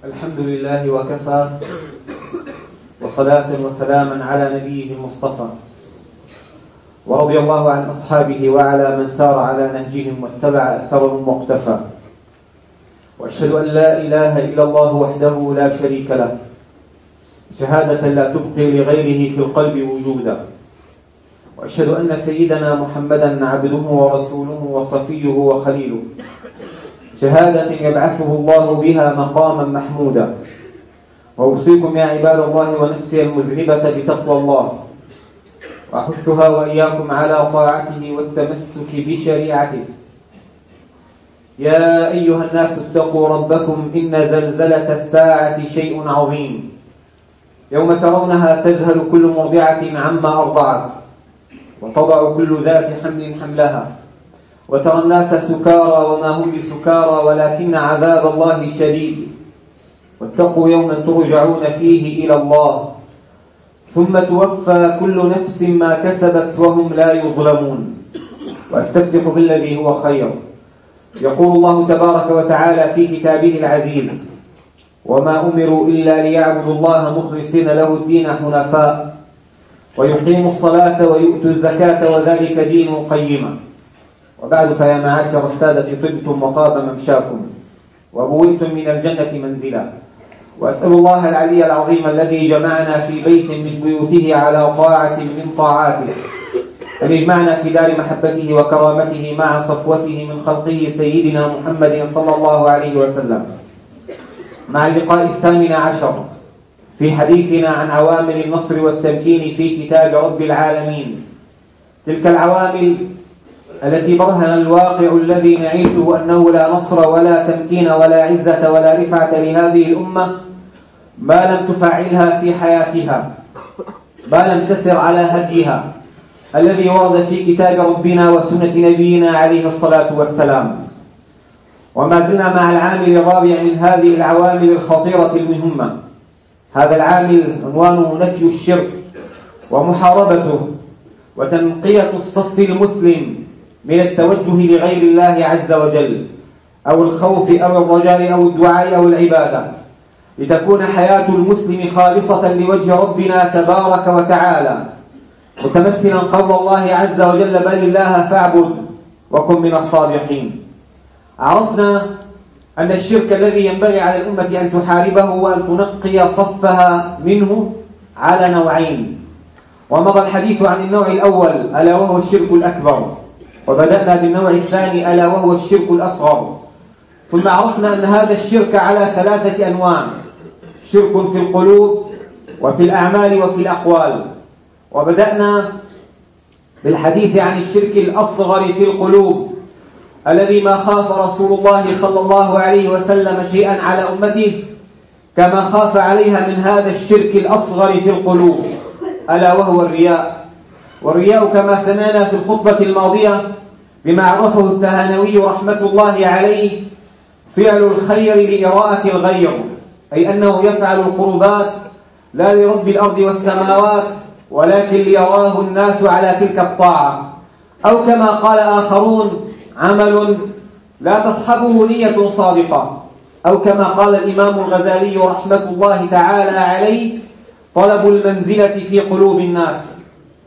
الحمد لله وكفى، وصلاة وسلاما على نبيه المصطفى، ورضي الله عن أصحابه وعلى من سار على نهجهم واتبع أثرهم واقتفى. وأشهد أن لا إله إلا الله وحده لا شريك له، شهادة لا تبقي لغيره في القلب وجودا. وأشهد أن سيدنا محمدا عبده ورسوله وصفيه وخليله، شهادة يبعثه الله بها مقاما محمودا. وأوصيكم يا عباد الله ونفسي المذنبة بتقوى الله، وأحثها وإياكم على طاعته والتمسك بشريعته. يا أيها الناس اتقوا ربكم، إن زلزلة الساعة شيء عظيم، يوم ترونها تذهل كل مرضعة عما أرضعت، وتضع كل ذات حمل حملها، وترى الناس سكارى وما هم بسكارى ولكن عذاب الله شديد. واتقوا يوما ترجعون فيه إلى الله، ثم توفى كل نفس ما كسبت وهم لا يظلمون. وأستفتح بالذي هو خير. يقول الله تبارك وتعالى في كتابه العزيز: وما أمروا إلا ليعبدوا الله مخلصين له الدين حنفاء ويقيموا الصلاة ويؤتوا الزكاة وذلك دين قيما. وبعد، فيا معاشر السادة، طبتم وطاب ممشاكم وبوئتم من الجنة منزلا. وأسأل الله العلي العظيم الذي جمعنا في بيت من بيوته على طاعة من طاعاته أن يجمعنا في دار محبته وكرامته مع صفوته من خلقه سيدنا محمد صلى الله عليه وسلم، مع اللقاء 18 في حديثنا عن عوامل النصر والتمكين في كتاب رب العالمين. تلك العوامل التي برهن الواقع الذي نعيشه أنه لا نصر ولا تمكين ولا عزة ولا رفعة لهذه الأمة ما لم تفعلها في حياتها، ما لم تسر على هديها الذي ورد في كتاب ربنا وسنة نبينا عليه الصلاة والسلام. وما زلنا مع العامل الرابع من هذه العوامل الخطيرة المهمة. هذا العامل عنوانه نفي الشرك ومحاربته وتنقية الصف المسلم من التوجه لغير الله عز وجل، أو الخوف أو الرجاء أو الدعاء أو العبادة، لتكون حياة المسلم خالصة لوجه ربنا تبارك وتعالى، متمثلا قول الله عز وجل: بل الله فاعبد وكن من الصادقين. عرفنا أن الشرك الذي ينبغي على الأمة أن تحاربه وأن تنقي صفها منه على نوعين، ومضى الحديث عن النوع الأول ألا وهو الشرك الأكبر، وبدأنا بالنوع الثاني ألا وهو الشرك الأصغر. ثم عرفنا أن هذا الشرك على 3 أنواع: شرك في القلوب وفي الأعمال وفي الأقوال. وبدأنا بالحديث عن الشرك الأصغر في القلوب الذي ما خاف رسول الله صلى الله عليه وسلم شيئا على أمته كما خاف عليها من هذا الشرك الأصغر في القلوب، ألا وهو الرياء. والرياء كما سمعنا في الخطبة الماضية بما عرفه التهانوي رحمة الله عليه فعل الخير لإراءة الغير، أي أنه يفعل القربات لا لرب الأرض والسماوات ولكن ليراه الناس على تلك الطاعة. أو كما قال آخرون: عمل لا تصحبه نية صادقة. أو كما قال الإمام الغزالي رحمة الله تعالى عليه: طلب المنزلة في قلوب الناس.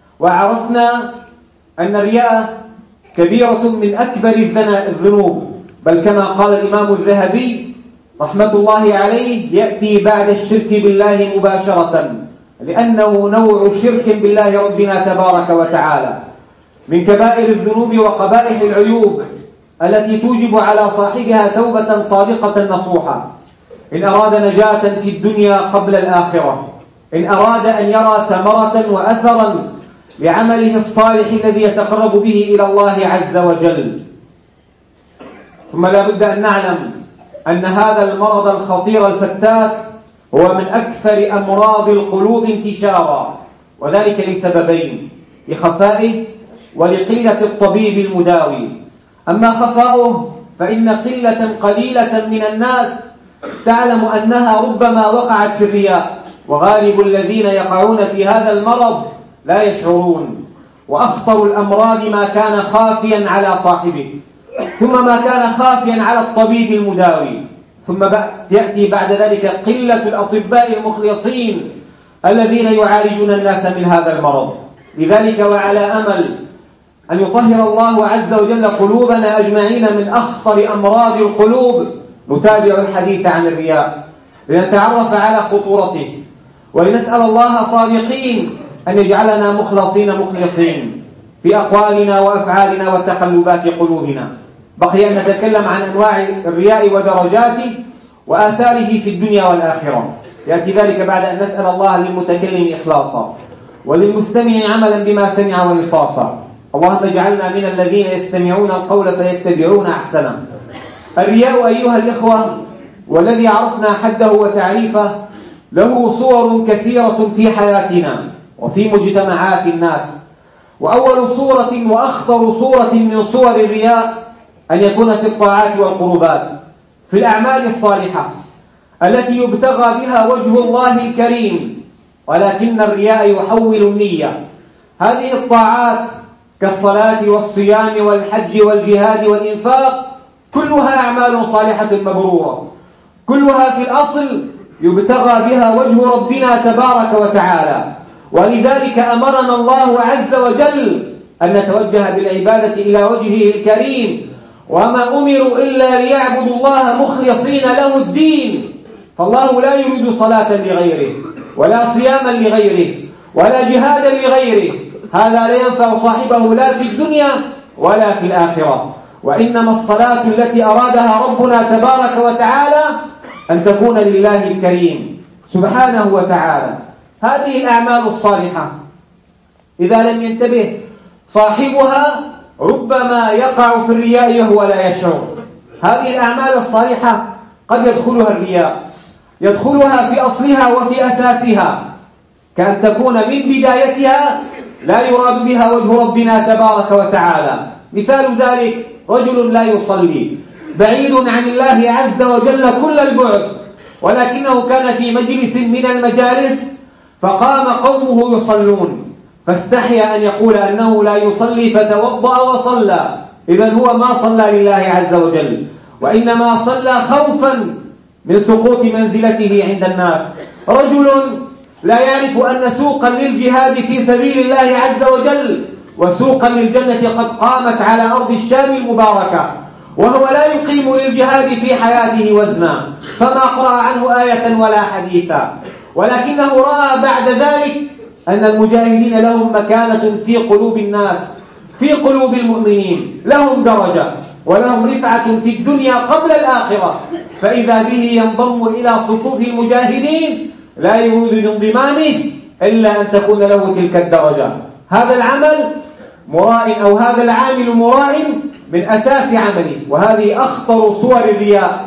وعرفنا أن الرياء كبيرة من أكبر الذنوب، بل كما قال الإمام الذهبي رحمة الله عليه: يأتي بعد الشرك بالله مباشرة، لأنه نوع شرك بالله ربنا تبارك وتعالى، من كبائر الذنوب وقبائح العيوب التي توجب على صاحبها توبة صادقة نصوحة إن أراد نجاة في الدنيا قبل الآخرة، إن أراد أن يرى ثمرة وأثرا لعمله الصالح الذي يتقرب به إلى الله عز وجل. ثم لا بد أن نعلم أن هذا المرض الخطير الفتاك هو من أكثر أمراض القلوب انتشارا، وذلك لسببين: لخفائه ولقلة الطبيب المداوي. أما خفاؤه فإن قلة قليلة من الناس تعلم أنها ربما وقعت في الرياء، وغالب الذين يقعون في هذا المرض لا يشعرون. وأخطر الأمراض ما كان خافيا على صاحبه، ثم ما كان خافيا على الطبيب المداوي. ثم يأتي بعد ذلك قلة الأطباء المخلصين الذين يعالجون الناس من هذا المرض. لذلك وعلى أمل أن يطهر الله عز وجل قلوبنا أجمعين من أخطر أمراض القلوب، نتابع الحديث عن الرياء لنتعرف على خطورته، ولنسأل الله صادقين أن يجعلنا مخلصين في أقوالنا وأفعالنا وتقلبات قلوبنا. بقي أن نتكلم عن أنواع الرياء ودرجاته وآثاره في الدنيا والآخرة، يأتي ذلك بعد أن نسأل الله للمتكلم إخلاصا وللمستمع عملا بما سمع وإنصافا. اللهم اجعلنا من الذين يستمعون القول فيتبعون أحسنه. الرياء أيها الإخوة والذي عرفنا حده وتعريفه له صور كثيرة في حياتنا وفي مجتمعات الناس، وأول صورة وأخطر صورة من صور الرياء أن يكون في الطاعات والقربات، في الأعمال الصالحة التي يبتغى بها وجه الله الكريم، ولكن الرياء يحول النية. هذه الطاعات كالصلاة والصيام والحج والجهاد والإنفاق كلها أعمال صالحة مبرورة، كلها في الأصل يبتغى بها وجه ربنا تبارك وتعالى، ولذلك أمرنا الله عز وجل أن نتوجه بالعبادة إلى وجهه الكريم، وما أمروا إلا ليعبدوا الله مخلصين له الدين. فالله لا يريد صلاة لغيره ولا صياما لغيره ولا جهادا لغيره، هذا لا ينفع صاحبه لا في الدنيا ولا في الآخرة. وإنما الصلاة التي أرادها ربنا تبارك وتعالى أن تكون لله الكريم سبحانه وتعالى. هذه الأعمال الصالحة إذا لم ينتبه صاحبها ربما يقع في الرياء وهو لا يشعر. هذه الأعمال الصالحة قد يدخلها الرياء، يدخلها في أصلها وفي أساسها، كأن تكون من بدايتها لا يراد بها وجه ربنا تبارك وتعالى. مثال ذلك رجل لا يصلي بعيد عن الله عز وجل كل البعد، ولكنه كان في مجلس من المجالس فقام قومه يصلون فاستحيا أن يقول أنه لا يصلي فتوضأ وصلى، إذن هو ما صلى لله عز وجل، وإنما صلى خوفا من سقوط منزلته عند الناس. رجل لا يعرف أن سوقا للجهاد في سبيل الله عز وجل وسوقا للجنة قد قامت على أرض الشام المباركة، وهو لا يقيم للجهاد في حياته وزنا، فما قرأ عنه آية ولا حديثا، ولكنه رأى بعد ذلك أن المجاهدين لهم مكانة في قلوب الناس، في قلوب المؤمنين، لهم درجة ولهم رفعة في الدنيا قبل الآخرة، فإذا به ينضم إلى صفوف المجاهدين لا يريد بانضمامه إلا أن تكون له تلك الدرجة. هذا العمل مراء أو هذا العامل مراء من أساس عمله، وهذه أخطر صور الرياء،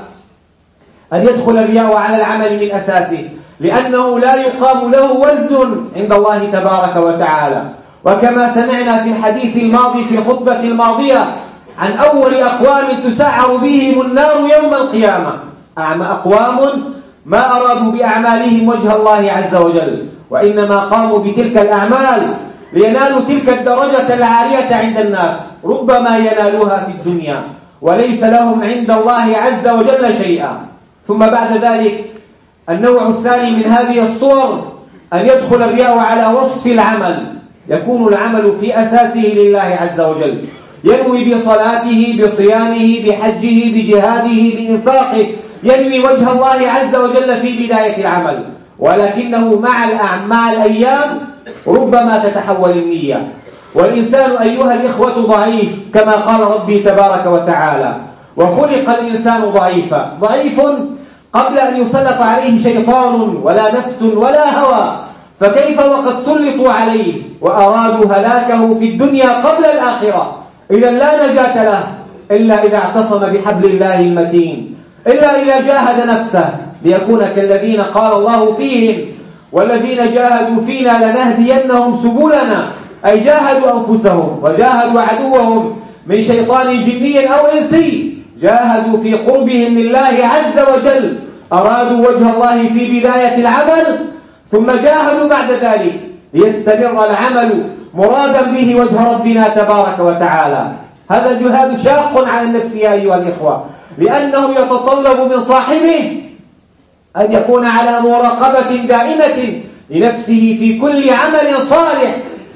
أن يدخل الرياء على العمل من أساسه، لأنه لا يقام له وزن عند الله تبارك وتعالى. وكما سمعنا في الحديث الماضي في الخطبة الماضية عن أول أقوام تسعر بهم النار يوم القيامة، أقوام ما أرادوا بأعمالهم وجه الله عز وجل، وإنما قاموا بتلك الأعمال لينالوا تلك الدرجة العالية عند الناس، ربما ينالوها في الدنيا وليس لهم عند الله عز وجل شيئا. ثم بعد ذلك النوع الثاني من هذه الصور أن يدخل الرياء على وصف العمل، يكون العمل في أساسه لله عز وجل، ينوي بصلاته بصيامه بحجه بجهاده بإنفاقه، ينوي وجه الله عز وجل في بداية العمل، ولكنه مع الأيام ربما تتحول النية. والإنسان أيها الإخوة ضعيف كما قال ربي تبارك وتعالى: وخلق الإنسان ضعيفا، ضعيف قبل أن يسلط عليه شيطان ولا نفس ولا هوى، فكيف وقد سلطوا عليه وأرادوا هلاكه في الدنيا قبل الآخرة؟ إذا لا نجاة له إلا إذا اعتصم بحبل الله المتين، إلا إذا جاهد نفسه ليكون كالذين قال الله فيهم: والذين جاهدوا فينا لنهدينهم سبلنا، أي جاهدوا أنفسهم وجاهدوا عدوهم من شيطان جني أو إنسي، جاهدوا في قربهم لله عز وجل، أرادوا وجه الله في بداية العمل، ثم جاهدوا بعد ذلك ليستمر العمل مرادا به وجه ربنا تبارك وتعالى. هذا الجهاد شاق على النفس يا أيها الإخوة، لأنه يتطلب من صاحبه أن يكون على مراقبة دائمة لنفسه في كل عمل صالح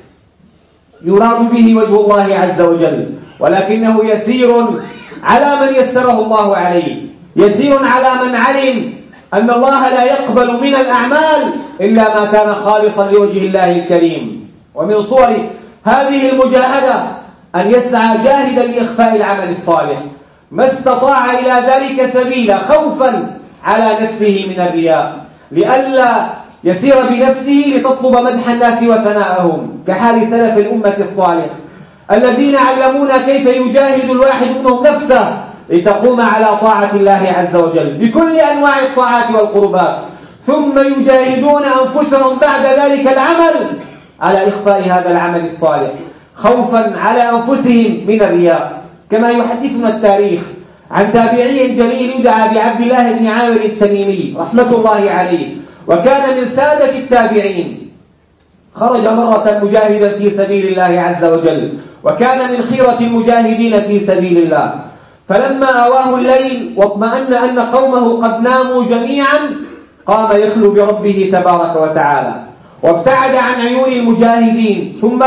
يراد به وجه الله عز وجل، ولكنه يسير على من يسره الله عليه، يسير على من علم أن الله لا يقبل من الأعمال إلا ما كان خالصا لوجه الله الكريم. ومن صور هذه المجاهدة أن يسعى جاهدا لإخفاء العمل الصالح ما استطاع إلى ذلك سبيلا، خوفا على نفسه من الرياء، لئلا يسير بنفسه لتطلب مدح الناس وثناءهم، كحال سلف الأمة الصالح الذين علمونا كيف يجاهد الواحد منهم نفسه لتقوم على طاعة الله عز وجل بكل أنواع الطاعات والقربات، ثم يجاهدون أنفسهم بعد ذلك العمل على إخفاء هذا العمل الصالح خوفا على أنفسهم من الرياء. كما يحدثنا التاريخ عن تابعي جليل يدعى بعبد الله بن عامر التميمي رحمة الله عليه، وكان من سادة التابعين، خرج مرة مجاهدا في سبيل الله عز وجل، وكان من خيرة المجاهدين في سبيل الله. فلما أواه الليل واطمأن أن قومه قد ناموا جميعا قام يخلو بربه تبارك وتعالى، وابتعد عن عيون المجاهدين، ثم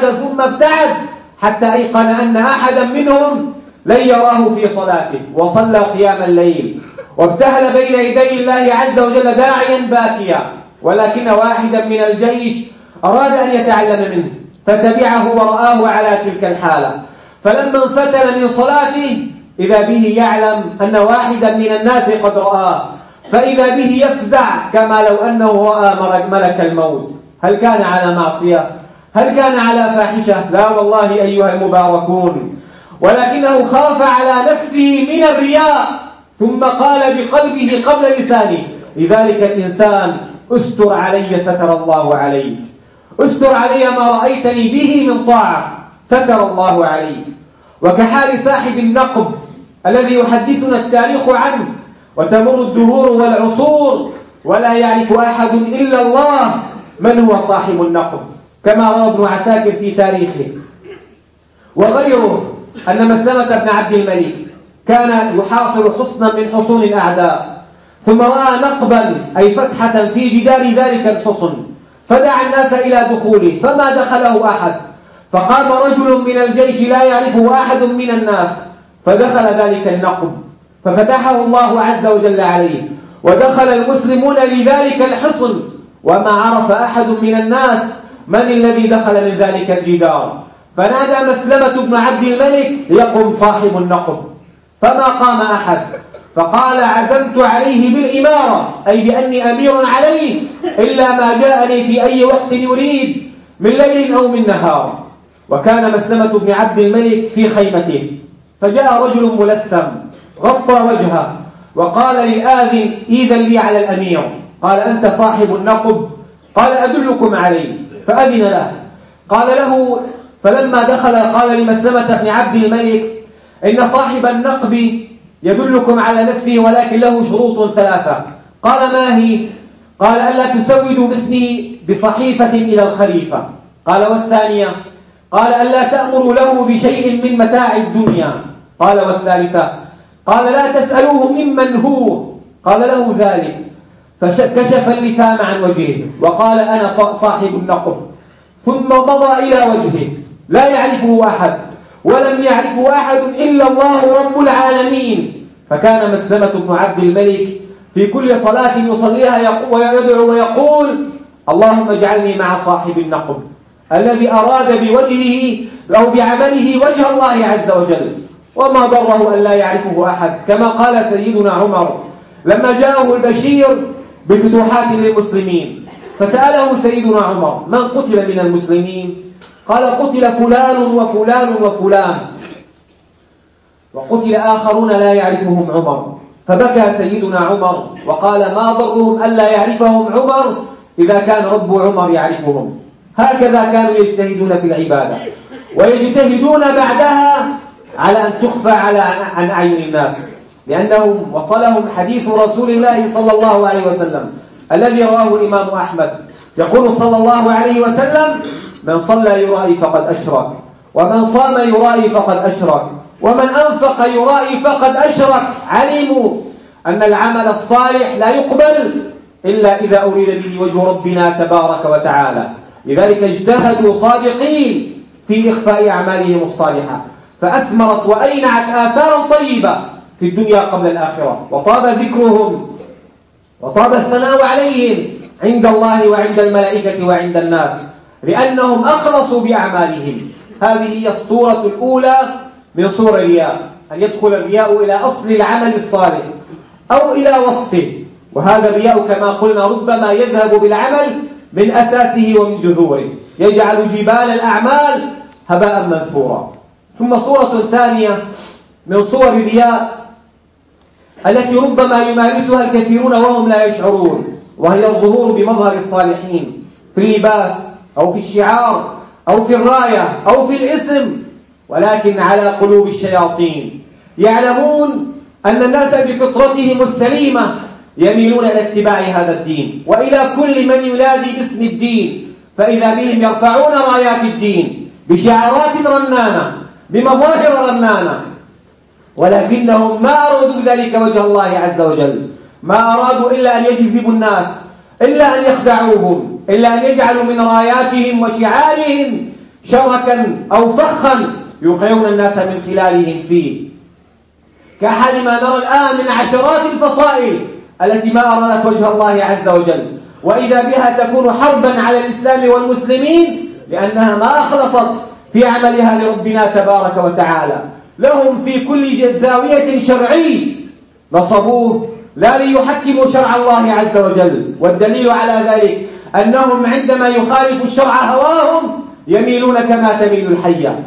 ابتعد حتى أيقن أن أحدا منهم لن يراه في صلاته، وصلى قيام الليل وابتهل بين يدي الله عز وجل داعيا باكيا، ولكن واحدا من الجيش أراد أن يتعلم منه فتبعه ورآه على تلك الحالة، فلما انفتل من صلاته إذا به يعلم أن واحدا من الناس قد رآه، فإذا به يفزع كما لو أنه رأى ملك الموت. هل كان على معصية؟ هل كان على فاحشة؟ لا والله أيها المباركون، ولكنه خاف على نفسه من الرياء، ثم قال بقلبه قبل لسانه لذلك الإنسان: استر علي ستر الله عليك، استر علي ما رأيتني به من طاعة ستر الله عليك. وكحال صاحب النقب الذي يحدثنا التاريخ عنه، وتمر الدهور والعصور ولا يعرف أحد إلا الله من هو صاحب النقب، كما روى ابن عساكر في تاريخه وغيره أن مسلمة بن عبد الملك كان يحاصر حصنا من حصون الأعداء، ثم رأى نقبا أي فتحة في جدار ذلك الحصن، فدعا الناس إلى دخوله فما دخله أحد، فقام رجل من الجيش لا يعرفه أحد من الناس فدخل ذلك النقب، ففتحه الله عز وجل عليه، ودخل المسلمون لذلك الحصن، وما عرف أحد من الناس من الذي دخل من ذلك الجدار، فنادى مسلمة بن عبد الملك: يقم صاحب النقب، فما قام أحد، فقال: عزمت عليه بالإمارة، أي بأني أمير عليه إلا ما جاءني في أي وقت يريد من ليل أو من نهار. وكان مسلمة بن عبد الملك في خيمته، فجاء رجل ملثم غطى وجهه وقال للآذن: إذن لي على الأمير. قال: أنت صاحب النقب؟ قال: أدلكم عليه. فأذن له. قال له فلما دخل قال لمسلمة بن عبد الملك: إن صاحب النقب يدلكم على نفسه ولكن له شروط ثلاثة. قال: ما هي؟ قال: ألا تسودوا باسمه بصحيفة إلى الخليفة. قال: والثانية؟ قال: ألا تأمروا له بشيء من متاع الدنيا. قال: والثالثة؟ قال: لا تسألوه ممن هو. قال له ذلك، فكشف اللثام عن وجهه وقال: أنا صاحب النقب، ثم مضى إلى وجهه لا يعرفه أحد ولم يعرفه أحد إلا الله رب العالمين. فكان مسلمة بن عبد الملك في كل صلاة يصليها ويدعو ويقول: اللهم اجعلني مع صاحب النقب الذي أراد بوجهه أو بعمله وجه الله عز وجل، وما ضره أن لا يعرفه أحد، كما قال سيدنا عمر لما جاءه البشير بفتوحات للمسلمين، فسأله سيدنا عمر: من قتل من المسلمين؟ قال: قتل فلان وفلان وفلان، وقتل آخرون لا يعرفهم عمر. فبكى سيدنا عمر وقال: ما ضرهم ألا يعرفهم عمر إذا كان رب عمر يعرفهم. هكذا كانوا يجتهدون في العبادة، ويجتهدون بعدها على أن تخفى عن أعين الناس، لأنهم وصلهم حديث رسول الله صلى الله عليه وسلم الذي رواه الإمام أحمد، يقول صلى الله عليه وسلم: من صلى يرائي فقد أشرك، ومن صام يرائي فقد أشرك، ومن أنفق يرائي فقد أشرك. علموا أن العمل الصالح لا يقبل إلا إذا أريد به وجه ربنا تبارك وتعالى. لذلك اجتهدوا صادقين في إخفاء أعمالهم الصالحة، فأثمرت وأينعت آثارا طيبة في الدنيا قبل الآخرة، وطاب ذكرهم وطاب الثناء عليهم عند الله وعند الملائكة وعند الناس، لأنهم أخلصوا بأعمالهم. هذه هي الصورة الأولى من صور الرياء، أن يدخل الرياء إلى أصل العمل الصالح أو إلى وصفه. وهذا الرياء كما قلنا ربما يذهب بالعمل من أساسه ومن جذوره، يجعل جبال الأعمال هباء منثورا. ثم صورة ثانية من صور الرياء التي ربما يمارسها الكثيرون وهم لا يشعرون، وهي الظهور بمظهر الصالحين في اللباس أو في الشعار أو في الراية أو في الاسم، ولكن على قلوب الشياطين. يعلمون أن الناس بفطرتهم السليمة يميلون إلى اتباع هذا الدين وإلى كل من ينادي باسم الدين، فإذا بهم يرفعون رايات الدين بشعارات رنانة بمظاهر رنانة، ولكنهم ما أرادوا ذلك وجه الله عز وجل، ما أرادوا إلا أن يجذبوا الناس، إلا أن يخدعوهم، إلا أن يجعلوا من راياتهم وشعارهم شركا أو فخا يوقعون الناس من خلالهم فيه، كحال ما نرى الآن من عشرات الفصائل التي ما أرادت وجه الله عز وجل، وإذا بها تكون حربا على الإسلام والمسلمين، لأنها ما أخلصت في عملها لربنا تبارك وتعالى. لهم في كل زاوية شرعي نصبوه لا ليحكموا شرع الله عز وجل، والدليل على ذلك أنهم عندما يخالف الشرع هواهم يميلون كما تميل الحية،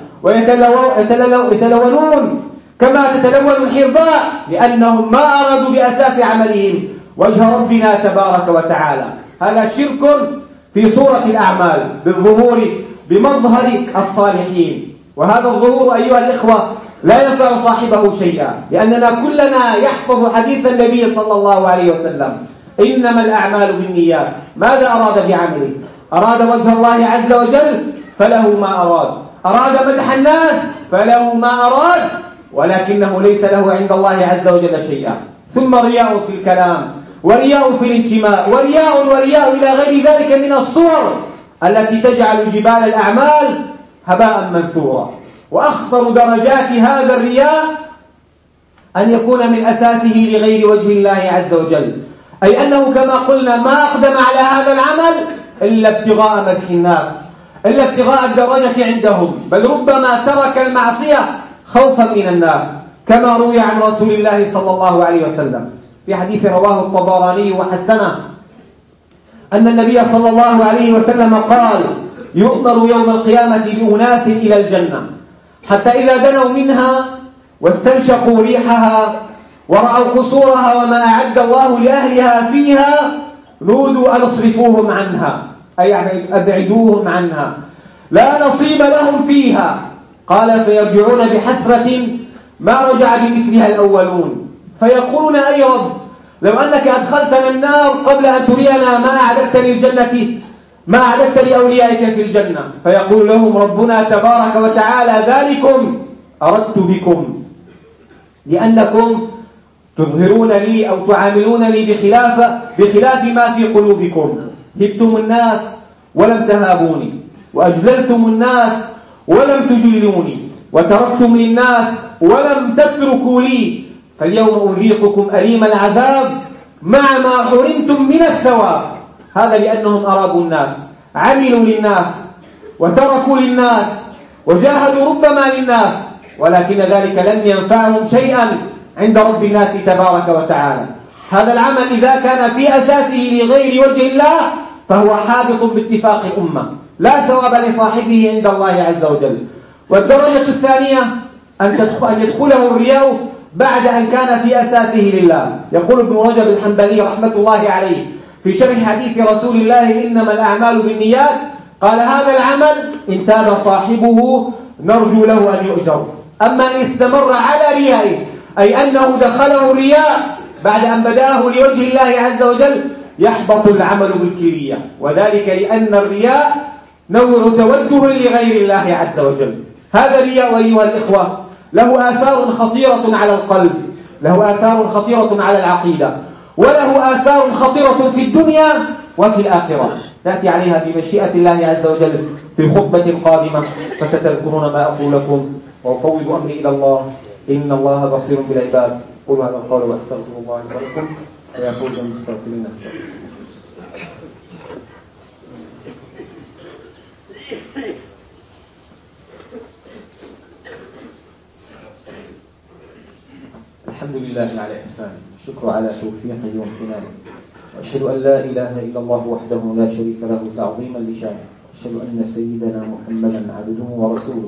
ويتلونون كما تتلون الحرباء، لأنهم ما أرادوا بأساس عملهم وجه ربنا تبارك وتعالى. هذا شرك في صورة الأعمال بالظهور بمظهر الصالحين، وهذا الظهور أيها الإخوة لا ينفع صاحبه شيئا، لأننا كلنا يحفظ حديث النبي صلى الله عليه وسلم: إنما الأعمال بالنيات. ماذا أراد بعمله؟ أراد وجه الله عز وجل فله ما أراد مدح الناس فله ما أراد، ولكنه ليس له عند الله عز وجل شيئا. ثم رياء في الكلام، ورياء في الانتماء، ورياء إلى غير ذلك من الصور التي تجعل جبال الأعمال هباء منثورا. وأخطر درجات هذا الرياء أن يكون من أساسه لغير وجه الله عز وجل، أي أنه كما قلنا ما أقدم على هذا العمل إلا ابتغاء مدح الناس، إلا ابتغاء الدرجة عندهم، بل ربما ترك المعصية خوفا من الناس، كما روي عن رسول الله صلى الله عليه وسلم في حديث رواه الطبراني وحسنه أن النبي صلى الله عليه وسلم قال: يؤمر يوم القيامة بأناس إلى الجنة حتى إذا دنوا منها واستنشقوا ريحها ورأوا قصورها وما أعد الله لأهلها فيها نودوا أن اصرفوهم عنها، أي أبعدوهم عنها، لا نصيب لهم فيها. قال: فيرجعون بحسرة ما رجع بمثلها الأولون، فيقولون: أي رب، لو أنك أدخلتنا النار قبل أن ترينا ما أعددت للجنة، ما أعددت لأوليائك في الجنة. فيقول لهم ربنا تبارك وتعالى: ذلكم أردت بكم، لأنكم تظهرون لي أو تعاملونني بخلاف ما في قلوبكم. هبتم الناس ولم تهابوني، وأجللتم الناس ولم تجلوني، وتركتم للناس ولم تتركوا لي، فاليوم أذيقكم أليم العذاب مع ما حرمتم من الثواب. هذا لأنهم أرادوا الناس، عملوا للناس وتركوا للناس وجاهدوا ربما للناس، ولكن ذلك لم ينفعهم شيئا عند رب الناس تبارك وتعالى. هذا العمل إذا كان في أساسه لغير وجه الله فهو حابط باتفاق الأمة، لا ثواب لصاحبه عند الله عز وجل. والدرجة الثانية أن يدخله الرياء بعد أن كان في أساسه لله. يقول ابن رجب الحنبلي رحمة الله عليه في شرح حديث رسول الله: إنما الأعمال بالنيات، قال: هذا العمل إن تاب صاحبه نرجو له أن يؤجر. أما إن استمر على ريائه، أي أنه دخله رياء بعد أن بدأه لوجه الله عز وجل، يحبط العمل بالكلية، وذلك لأن الرياء نوع توجه لغير الله عز وجل. هذا الرياء أيها الإخوة له آثار خطيرة على القلب، له آثار خطيرة على العقيدة، وله آثار خطيرة في الدنيا وفي الآخرة، نأتي عليها بمشيئة الله عز وجل في خطبة قادمة، فستذكرون ما أقول لكم، وأفوض أمري إلى الله، إن الله بصير بالعباد. قولوا هذا القول وأستغفر الله لي ولكم، ويا فوز المستغفرين استغفر. الحمد لله على إحسانه، الشكر على توفيقه وامتنانه، وأشهد أن لا إله إلا الله وحده لا شريك له تعظيما لشانه، وأشهد أن سيدنا محمدا عبده ورسوله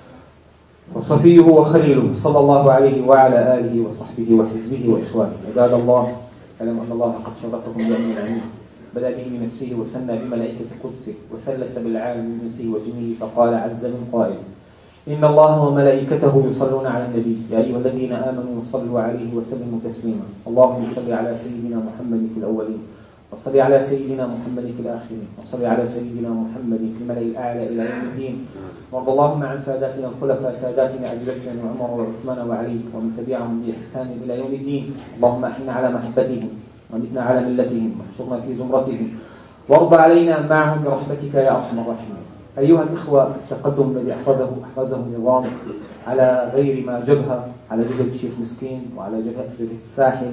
وصفيه وخليله صلى الله عليه وعلى آله وصحبه وحزبه وإخوانه. عباد الله، اعلموا أن الله قد شرفكم بأمر عميم، بدأ به بنفسه وثنى بملائكة قدسه وثلث بالعالم من إنسه وجنه، فقال عز من قائل: إن الله وملائكته يصلون على النبي يا أيها الذين آمنوا صلوا عليه وسلموا تسليما. اللهم صل على سيدنا محمد في الأولين، وصل على سيدنا محمد في الآخرين، وصل على سيدنا محمد في الملأ الأعلى إلى يوم الدين. وارض اللهم عن ساداتنا الخلفاء ساداتنا أبي بكر وعمر وعثمان وعلي ومن تبعهم بإحسان إلى يوم الدين. اللهم أحنا على محبتهم ومتنا على ملتهم واحشرنا في زمرتهم، وارض علينا معهم برحمتك يا أرحم الراحمين. أيها الإخوة، التقدم الذي أحرزه النظام على غير ما جبهة، على جبهة الشيخ مسكين وعلى جبهة الساحل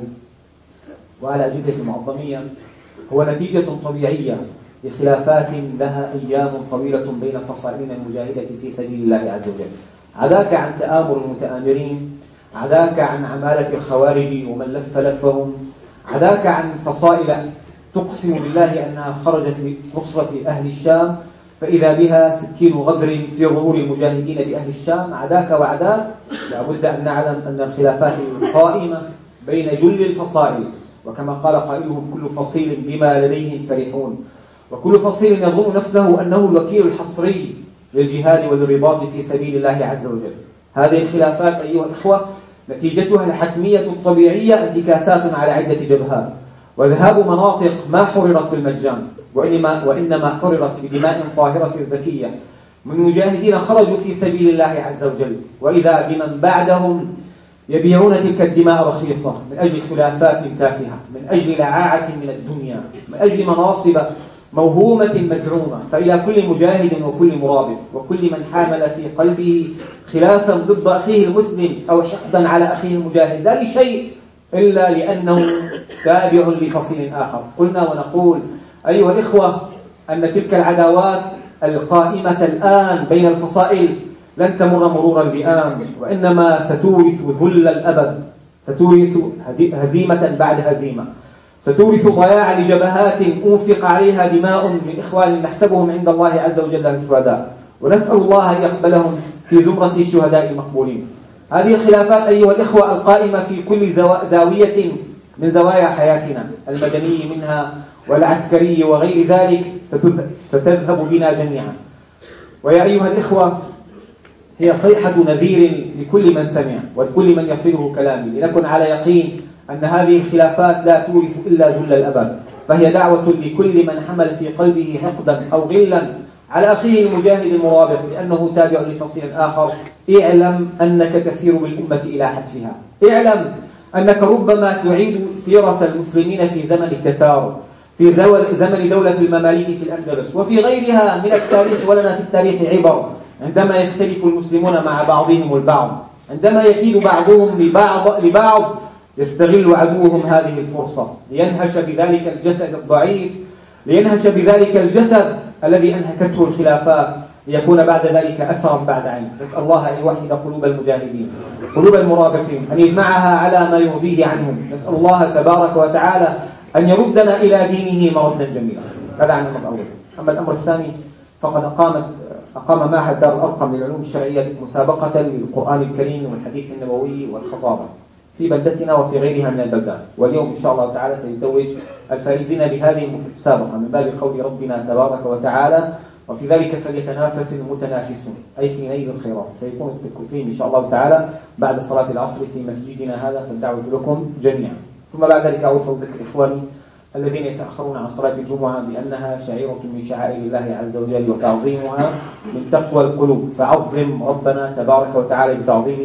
وعلى جبهة المعظمية، هو نتيجة طبيعية لخلافات لها أيام طويلة بين فصائلنا المجاهدة في سبيل الله عز وجل. عداك عن تآمر المتآمرين، عداك عن عمالة الخوارج ومن لف لفهم، عداك عن فصائل تقسم بالله أنها خرجت لنصرة أهل الشام، فإذا بها سكين غدر في ظهور المجاهدين بأهل الشام. عداك وعداك، لابد أن نعلم أن الخلافات قائمة بين جل الفصائل، وكما قال قائلهم: كل فصيل بما لديهم فرحون، وكل فصيل يظن نفسه أنه الوكيل الحصري للجهاد والرباط في سبيل الله عز وجل. هذه الخلافات أيها الأخوة نتيجتها الحتمية الطبيعية انتكاسات على عدة جبهات، وذهاب مناطق ما حررت بالمجان، وإنما حررت بدماء طاهرة زكية من مجاهدين خرجوا في سبيل الله عز وجل، وإذا بمن بعدهم يبيعون تلك الدماء رخيصة من أجل خلافات تافهة، من أجل لعاعة من الدنيا، من أجل مناصب موهومة مزعومة. فإلى كل مجاهد وكل مرابط وكل من حامل في قلبه خلافا ضد أخيه المسلم أو حقدا على أخيه المجاهد، لا لشيء إلا لأنه تابع لفصيل آخر. قلنا ونقول أيها الإخوة أن تلك العداوات القائمة الآن بين الفصائل لن تمر مرور البئام، وإنما ستورث ذل الأبد، ستورث هزيمة بعد هزيمة، ستورث ضياع لجبهات أنفق عليها دماء من إخوان نحسبهم عند الله عز وجل الشهداء، ونسأل الله أن يقبلهم في زمرة الشهداء المقبولين. هذه الخلافات أيها الإخوة القائمة في كل زاوية من زوايا حياتنا، المدني منها والعسكري وغير ذلك، ستذهب بنا جميعا. ويا أيها الإخوة، هي صيحة نذير لكل من سمع ولكل من يصله كلامي، لنكن على يقين أن هذه الخلافات لا تورث إلا ذل الأبد، فهي دعوة لكل من حمل في قلبه حقدا أو غلا على أخيه المجاهد المرابط لأنه تابع لفصيل آخر: اعلم أنك تسير بالأمة إلى حتفها، اعلم أنك ربما تعيد سيرة المسلمين في زمن التتار، في زمن دولة المماليك في الأندلس وفي غيرها من التاريخ، ولنا في التاريخ عبر، عندما يختلف المسلمون مع بعضهم البعض، عندما يكيد بعضهم لبعض، يستغل عدوهم هذه الفرصة لينهش بذلك الجسد الضعيف، لينهش بذلك الجسد الذي أنهكته الخلافات، ليكون بعد ذلك أثرا بعد عين. نسأل الله أن يوحد قلوب المجاهدين، قلوب المرابطين، أن يجمعها على ما يرضيه عنهم. نسأل الله تبارك وتعالى أن يردنا إلى دينه مردا جميلا. هذا عن الأمر الأول. أما الأمر الثاني، فقد أقام معهد دار الأرقم للعلوم الشرعية مسابقة للقرآن الكريم والحديث النبوي والخطابة في بلدتنا وفي غيرها من البلدان، واليوم إن شاء الله تعالى سيتوج الفائزين بهذه المسابقة من باب قول ربنا تبارك وتعالى: وفي ذلك فليتنافس المتنافسون، أي في نيل الخيرات. سيكون التكفين إن شاء الله تعالى بعد صلاة العصر في مسجدنا هذا، فالدعوة لكم جميعا. ثم بعد ذلك أود ذكر إخواني الذين يتأخرون عن صلاة الجمعة بأنها شعيرة من شعائر الله عز وجل، وتعظيمها من تقوى القلوب، فعظم ربنا تبارك وتعالى بتعظيم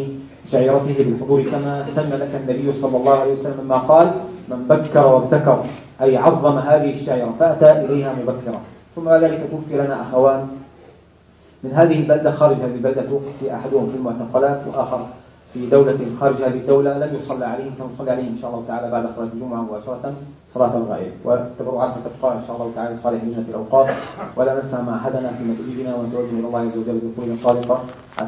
شعيرته بالحضور كما سن لك النبي صلى الله عليه وسلم ما قال: من بكر وابتكر، أي عظم هذه الشعيرة فأتى إليها مبكرا. ثم بعد ذلك توفي لنا أخوان من هذه البلدة خارج هذه البلدة، توفي أحدهم في المعتقلات وآخر في دولة خارج هذه الدولة، لم يصلى عليه، سنصلي عليه إن شاء الله تعالى بعد صلاة الجمعة مباشرة صلاة الغائب، والتبرعات ستبقى إن شاء الله تعالى لصالح لجنة الأوقاف، ولا ننسى معهدنا في مسجدنا ونتوجه إلى الله عز وجل بقلوب صادقة.